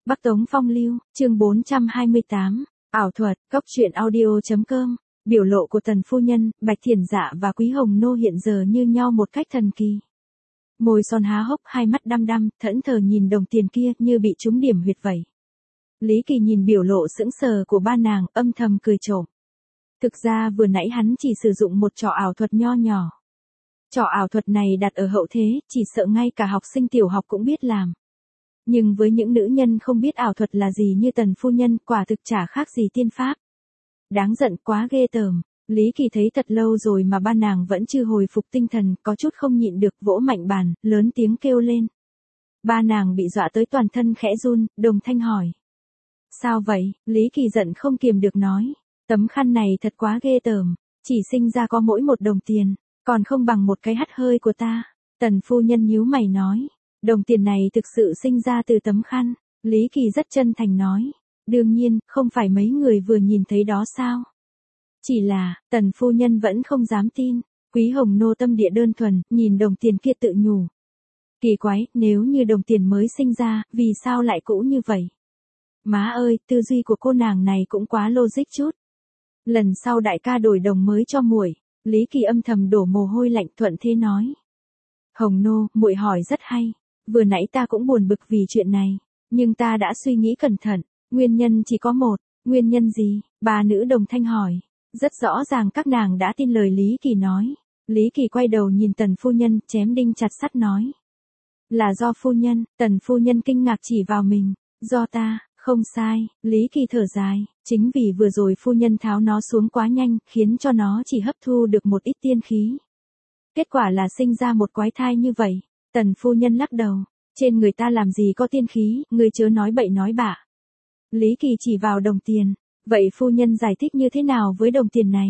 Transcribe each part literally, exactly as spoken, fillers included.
Bắc Tống Phong Lưu, chương bốn trăm hai mươi tám, ảo thuật, cốc truyện audio.com, biểu lộ của Tần Phu Nhân, Bạch Thiển Dạ và Quý Hồng Nô hiện giờ như nhau một cách thần kỳ. Môi son há hốc, hai mắt đăm đăm, thẫn thờ nhìn đồng tiền kia như bị trúng điểm huyệt vậy. Lý Kỳ nhìn biểu lộ sững sờ của ba nàng, âm thầm cười trộm. Thực ra vừa nãy hắn chỉ sử dụng một trò ảo thuật nho nhỏ. Trò ảo thuật này đặt ở hậu thế, chỉ sợ ngay cả học sinh tiểu học cũng biết làm. Nhưng với những nữ nhân không biết ảo thuật là gì như Tần Phu Nhân, quả thực chả khác gì tiên pháp. Đáng giận, quá ghê tởm. Lý Kỳ thấy thật lâu rồi mà ba nàng vẫn chưa hồi phục tinh thần, có chút không nhịn được, vỗ mạnh bàn, lớn tiếng kêu lên. Ba nàng bị dọa tới toàn thân khẽ run, đồng thanh hỏi. Sao vậy? Lý Kỳ giận không kiềm được nói. Tấm khăn này thật quá ghê tởm, chỉ sinh ra có mỗi một đồng tiền, còn không bằng một cái hắt hơi của ta. Tần Phu Nhân nhíu mày nói. Đồng tiền này thực sự sinh ra từ tấm khăn. Lý Kỳ rất chân thành nói. Đương nhiên, không phải mấy người vừa nhìn thấy đó sao? Chỉ là, Tần Phu Nhân vẫn không dám tin. Quý Hồng Nô tâm địa đơn thuần, nhìn đồng tiền kia tự nhủ. Kỳ quái, nếu như đồng tiền mới sinh ra, vì sao lại cũ như vậy? Má ơi, tư duy của cô nàng này cũng quá logic chút. Lần sau đại ca đổi đồng mới cho muội. Lý Kỳ âm thầm đổ mồ hôi lạnh, thuận thế nói. Hồng Nô, muội hỏi rất hay. Vừa nãy ta cũng buồn bực vì chuyện này, nhưng ta đã suy nghĩ cẩn thận, nguyên nhân chỉ có một. Nguyên nhân gì? Ba nữ đồng thanh hỏi. Rất rõ ràng các nàng đã tin lời Lý Kỳ nói. Lý Kỳ quay đầu nhìn Tần Phu Nhân, chém đinh chặt sắt nói. Là do phu nhân. Tần Phu Nhân kinh ngạc chỉ vào mình. Do ta. Không sai. Lý Kỳ thở dài. Chính vì vừa rồi phu nhân tháo nó xuống quá nhanh, khiến cho nó chỉ hấp thu được một ít tiên khí. Kết quả là sinh ra một quái thai như vậy. Tần Phu Nhân lắc đầu. Trên người ta làm gì có tiên khí, ngươi chớ nói bậy nói bạ. Lý Kỳ chỉ vào đồng tiền. Vậy phu nhân giải thích như thế nào với đồng tiền này?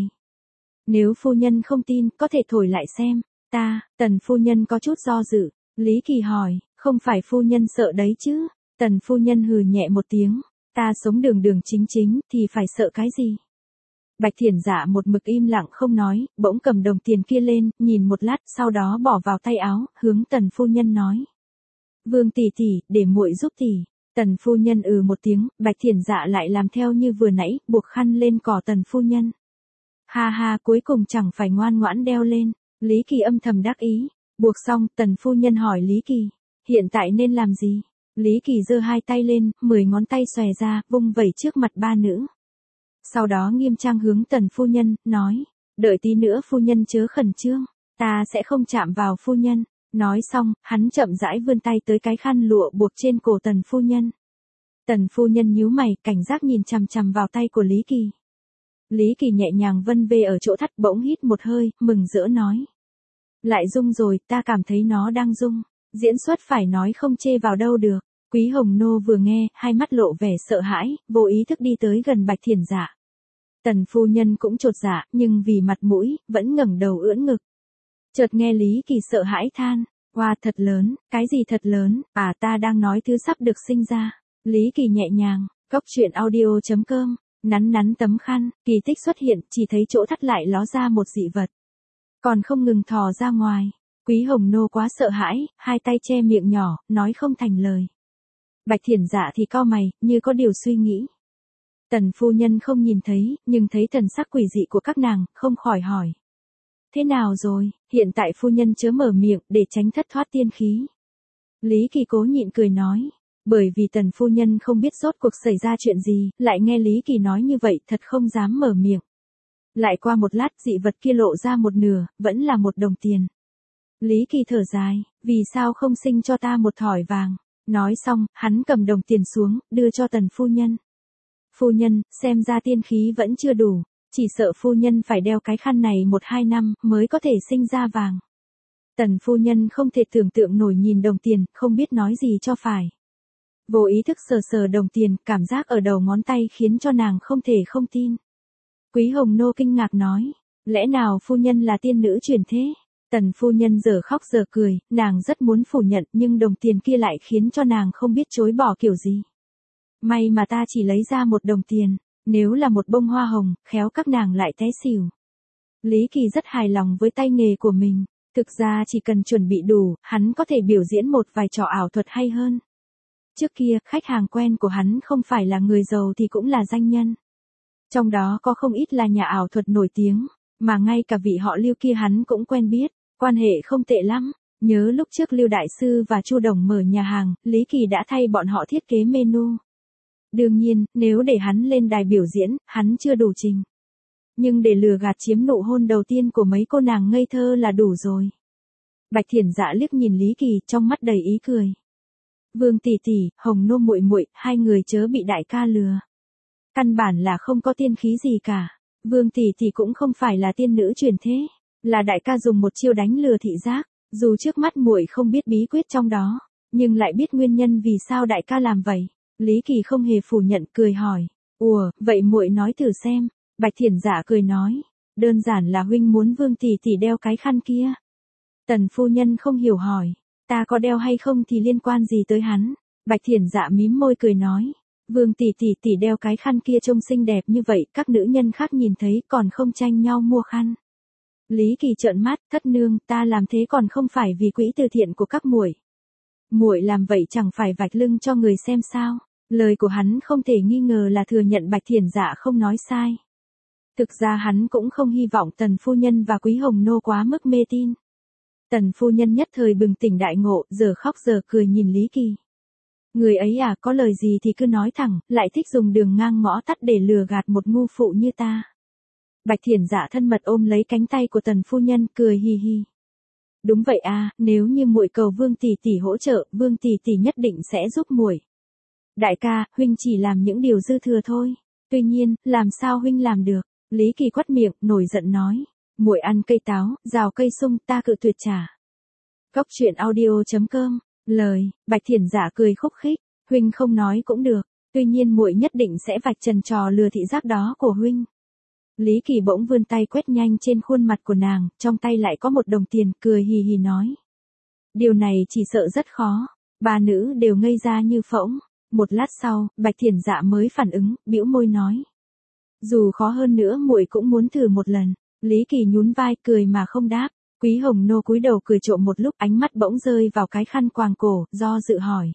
Nếu phu nhân không tin, có thể thổi lại xem. Ta, Tần Phu Nhân có chút do dự. Lý Kỳ hỏi, không phải phu nhân sợ đấy chứ? Tần Phu Nhân hừ nhẹ một tiếng. Ta sống đường đường chính chính, thì phải sợ cái gì? Bạch Thiển Dạ một mực im lặng không nói, bỗng cầm đồng tiền kia lên, nhìn một lát, sau đó bỏ vào tay áo, hướng Tần Phu Nhân nói. Vương tỷ tỷ, để muội giúp tỷ. Tần Phu Nhân ừ một tiếng, Bạch Thiển Dạ lại làm theo như vừa nãy, buộc khăn lên cỏ Tần Phu Nhân. Ha ha, cuối cùng chẳng phải ngoan ngoãn đeo lên. Lý Kỳ âm thầm đắc ý. Buộc xong, Tần Phu Nhân hỏi Lý Kỳ, hiện tại nên làm gì? Lý Kỳ giơ hai tay lên, mười ngón tay xòe ra, vung vẩy trước mặt ba nữ. Sau đó nghiêm trang hướng Tần Phu Nhân, nói, đợi tí nữa phu nhân chớ khẩn trương, ta sẽ không chạm vào phu nhân. Nói xong, hắn chậm rãi vươn tay tới cái khăn lụa buộc trên cổ Tần Phu Nhân. Tần Phu Nhân nhíu mày, cảnh giác nhìn chằm chằm vào tay của Lý Kỳ. Lý Kỳ nhẹ nhàng vân về ở chỗ thắt, bỗng hít một hơi, mừng rỡ nói. Lại rung rồi, ta cảm thấy nó đang rung. Diễn xuất phải nói không chê vào đâu được. Quý Hồng Nô vừa nghe, hai mắt lộ vẻ sợ hãi, vô ý thức đi tới gần Bạch Thiển Dạ. Tần Phu Nhân cũng chột dạ, nhưng vì mặt mũi, vẫn ngẩng đầu ưỡn ngực. Chợt nghe Lý Kỳ sợ hãi than, wow, thật lớn. Cái gì thật lớn? À, ta đang nói thứ sắp được sinh ra. Lý Kỳ nhẹ nhàng, cốc truyện audio.com, nắn nắn tấm khăn, kỳ tích xuất hiện, chỉ thấy chỗ thắt lại ló ra một dị vật. Còn không ngừng thò ra ngoài. Quý Hồng Nô quá sợ hãi, hai tay che miệng nhỏ, nói không thành lời. Bạch Thiển Dạ thì cau mày, như có điều suy nghĩ. Tần Phu Nhân không nhìn thấy, nhưng thấy thần sắc quỷ dị của các nàng, không khỏi hỏi. Thế nào rồi? Hiện tại phu nhân chớ mở miệng, để tránh thất thoát tiên khí. Lý Kỳ cố nhịn cười nói. Bởi vì Tần Phu Nhân không biết rốt cuộc xảy ra chuyện gì, lại nghe Lý Kỳ nói như vậy, thật không dám mở miệng. Lại qua một lát, dị vật kia lộ ra một nửa, vẫn là một đồng tiền. Lý Kỳ thở dài, vì sao không sinh cho ta một thỏi vàng? Nói xong, hắn cầm đồng tiền xuống, đưa cho Tần Phu Nhân. Phu nhân, xem ra tiên khí vẫn chưa đủ, chỉ sợ phu nhân phải đeo cái khăn này một hai năm, mới có thể sinh ra vàng. Tần Phu Nhân không thể tưởng tượng nổi nhìn đồng tiền, không biết nói gì cho phải. Vô ý thức sờ sờ đồng tiền, cảm giác ở đầu ngón tay khiến cho nàng không thể không tin. Quý Hồng Nô kinh ngạc nói, lẽ nào phu nhân là tiên nữ chuyển thế? Tần Phu Nhân giờ khóc giờ cười, nàng rất muốn phủ nhận nhưng đồng tiền kia lại khiến cho nàng không biết chối bỏ kiểu gì. May mà ta chỉ lấy ra một đồng tiền, nếu là một bông hoa hồng, khéo các nàng lại té xỉu. Lý Kỳ rất hài lòng với tay nghề của mình, thực ra chỉ cần chuẩn bị đủ, hắn có thể biểu diễn một vài trò ảo thuật hay hơn. Trước kia, khách hàng quen của hắn không phải là người giàu thì cũng là danh nhân. Trong đó có không ít là nhà ảo thuật nổi tiếng, mà ngay cả vị họ Lưu kia hắn cũng quen biết, quan hệ không tệ lắm. Nhớ lúc trước Lưu Đại Sư và Chu Đồng mở nhà hàng, Lý Kỳ đã thay bọn họ thiết kế menu. Đương nhiên, nếu để hắn lên đài biểu diễn, hắn chưa đủ trình. Nhưng để lừa gạt chiếm nụ hôn đầu tiên của mấy cô nàng ngây thơ là đủ rồi. Bạch Thiển Dạ liếc nhìn Lý Kỳ, trong mắt đầy ý cười. Vương tỷ tỷ, Hồng Nô muội muội, hai người chớ bị đại ca lừa. Căn bản là không có tiên khí gì cả. Vương tỷ tỷ cũng không phải là tiên nữ truyền thế, là đại ca dùng một chiêu đánh lừa thị giác. Dù trước mắt muội không biết bí quyết trong đó, nhưng lại biết nguyên nhân vì sao đại ca làm vậy. Lý Kỳ không hề phủ nhận, cười hỏi. Ủa, vậy muội nói thử xem. Bạch Thiển Dạ cười nói. Đơn giản là huynh muốn Vương tỷ tỷ đeo cái khăn kia. Tần phu nhân không hiểu hỏi. Ta có đeo hay không thì liên quan gì tới hắn. Bạch Thiển Dạ mím môi cười nói. Vương tỷ tỷ tỷ đeo cái khăn kia trông xinh đẹp như vậy, các nữ nhân khác nhìn thấy còn không tranh nhau mua khăn. Lý Kỳ trợn mắt, thất nương, ta làm thế còn không phải vì quỹ từ thiện của các muội. Muội làm vậy chẳng phải vạch lưng cho người xem sao? Lời của hắn không thể nghi ngờ là thừa nhận Bạch Thiển Dạ không nói sai. Thực ra hắn cũng không hy vọng Tần phu nhân và Quý Hồng Nô quá mức mê tin. Tần phu nhân nhất thời bừng tỉnh đại ngộ, giờ khóc giờ cười nhìn Lý Kỳ. Người ấy à, có lời gì thì cứ nói thẳng, lại thích dùng đường ngang ngõ tắt để lừa gạt một ngu phụ như ta. Bạch Thiển Dạ thân mật ôm lấy cánh tay của Tần phu nhân, cười hi hi. Đúng vậy à, nếu như muội cầu Vương tỷ tỷ hỗ trợ, Vương tỷ tỷ nhất định sẽ giúp muội. Đại ca, huynh chỉ làm những điều dư thừa thôi. Tuy nhiên, làm sao huynh làm được? Lý Kỳ quắt miệng, nổi giận nói. Muội ăn cây táo, rào cây sung, ta cự tuyệt trả. Cốc truyện audio chấm com. Lời, Bạch Thiển Dạ cười khúc khích. Huynh không nói cũng được. Tuy nhiên muội nhất định sẽ vạch trần trò lừa thị giác đó của huynh. Lý Kỳ bỗng vươn tay quét nhanh trên khuôn mặt của nàng, trong tay lại có một đồng tiền, cười hì hì nói. Điều này chỉ sợ rất khó. Ba nữ đều ngây ra như phỗng. Một lát sau, Bạch Thiển Dạ mới phản ứng, bĩu môi nói. Dù khó hơn nữa muội cũng muốn thử một lần. Lý Kỳ nhún vai, cười mà không đáp. Quý Hồng Nô cúi đầu cười trộm một lúc, ánh mắt bỗng rơi vào cái khăn quàng cổ, do dự hỏi.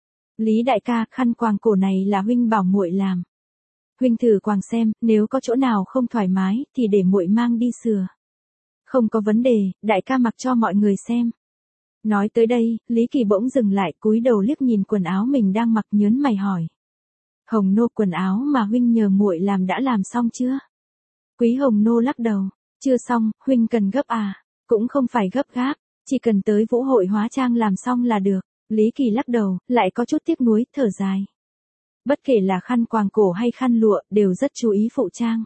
Lý đại ca, khăn quàng cổ này là huynh bảo muội làm. Huynh thử quàng xem, nếu có chỗ nào không thoải mái, thì để muội mang đi sửa. Không có vấn đề, đại ca mặc cho mọi người xem. Nói tới đây, Lý Kỳ bỗng dừng lại, cúi đầu liếc nhìn quần áo mình đang mặc, nhớn mày hỏi. Hồng Nô, quần áo mà huynh nhờ muội làm đã làm xong chưa? Quý Hồng Nô lắc đầu. Chưa xong, huynh cần gấp à? Cũng không phải gấp gáp, chỉ cần tới vũ hội hóa trang làm xong là được. Lý Kỳ lắc đầu, lại có chút tiếc nuối, thở dài. Bất kể là khăn quàng cổ hay khăn lụa, đều rất chú ý phụ trang.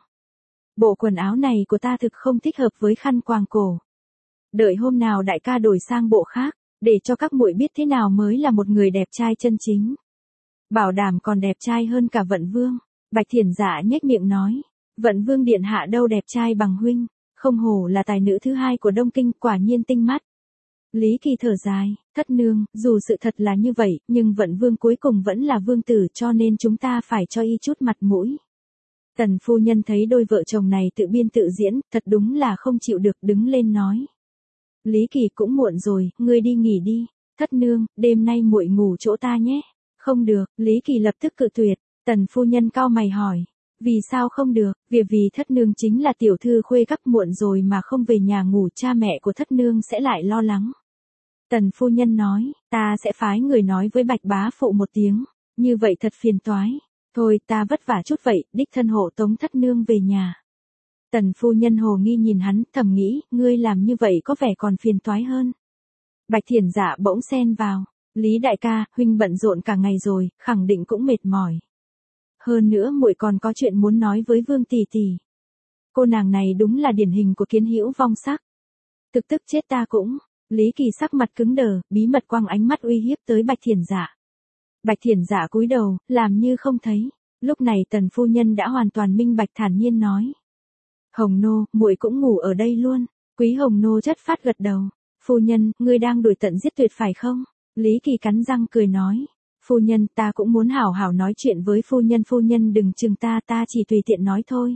Bộ quần áo này của ta thực không thích hợp với khăn quàng cổ. Đợi hôm nào đại ca đổi sang bộ khác, để cho các muội biết thế nào mới là một người đẹp trai chân chính. Bảo đảm còn đẹp trai hơn cả Vận Vương. Bạch Thiển Dạ nhếch miệng nói. Vận Vương điện hạ đâu đẹp trai bằng huynh, không hổ là tài nữ thứ hai của Đông Kinh, quả nhiên tinh mắt. Lý Kỳ thở dài, thất nương, dù sự thật là như vậy, nhưng Vận Vương cuối cùng vẫn là vương tử, cho nên chúng ta phải cho y chút mặt mũi. Tần phu nhân thấy đôi vợ chồng này tự biên tự diễn, thật đúng là không chịu được, đứng lên nói. Lý Kỳ, cũng muộn rồi, ngươi đi nghỉ đi. Thất nương, đêm nay muội ngủ chỗ ta nhé. Không được, Lý Kỳ lập tức cự tuyệt. Tần phu nhân cau mày hỏi. Vì sao không được? Vì vì thất nương chính là tiểu thư khuê các, muộn rồi mà không về nhà ngủ, cha mẹ của thất nương sẽ lại lo lắng. Tần phu nhân nói, ta sẽ phái người nói với Bạch bá phụ một tiếng, như vậy thật phiền toái. Thôi ta vất vả chút vậy, đích thân hộ tống thất nương về nhà. Tần phu nhân hồ nghi nhìn hắn, thầm nghĩ, ngươi làm như vậy có vẻ còn phiền toái hơn. Bạch Thiển Dạ bỗng xen vào, Lý đại ca, huynh bận rộn cả ngày rồi, khẳng định cũng mệt mỏi. Hơn nữa muội còn có chuyện muốn nói với Vương tỷ tỷ. Cô nàng này đúng là điển hình của kiến hữu vong sắc. Thực tức chết ta cũng. Lý Kỳ sắc mặt cứng đờ, bí mật quăng ánh mắt uy hiếp tới Bạch Thiển Dạ. Bạch Thiển Dạ cúi đầu, làm như không thấy. Lúc này Tần phu nhân đã hoàn toàn minh bạch, thản nhiên nói. Hồng Nô, muội cũng ngủ ở đây luôn. Quý Hồng Nô chất phát gật đầu. Phu nhân, ngươi đang đuổi tận giết tuyệt phải không? Lý Kỳ cắn răng cười nói. Phu nhân, ta cũng muốn hảo hảo nói chuyện với phu nhân, phu nhân đừng chừng ta, ta chỉ tùy tiện nói thôi.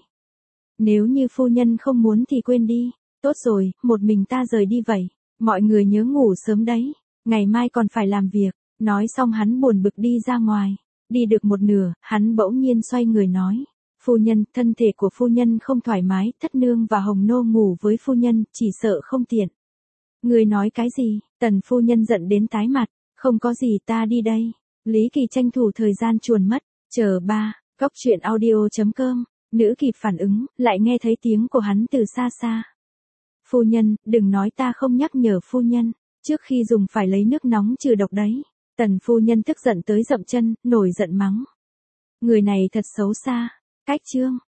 Nếu như phu nhân không muốn thì quên đi. Tốt rồi, một mình ta rời đi vậy. Mọi người nhớ ngủ sớm đấy. Ngày mai còn phải làm việc. Nói xong hắn buồn bực đi ra ngoài. Đi được một nửa, hắn bỗng nhiên xoay người nói. Phu nhân, thân thể của phu nhân không thoải mái, thất nương và hồng nô ngủ với phu nhân, chỉ sợ không tiện. Người nói cái gì? Tần phu nhân giận đến tái mặt. Không có gì, ta đi đây. Lý Kỳ tranh thủ thời gian chuồn mất. Chờ ba, cốc truyện audio chấm com. Nữ kịp phản ứng, lại nghe thấy tiếng của hắn từ xa xa. Phu nhân, đừng nói ta không nhắc nhở phu nhân. Trước khi dùng phải lấy nước nóng trừ độc đấy. Tần phu nhân tức giận tới dậm chân, nổi giận mắng. Người này thật xấu xa. Cách chương.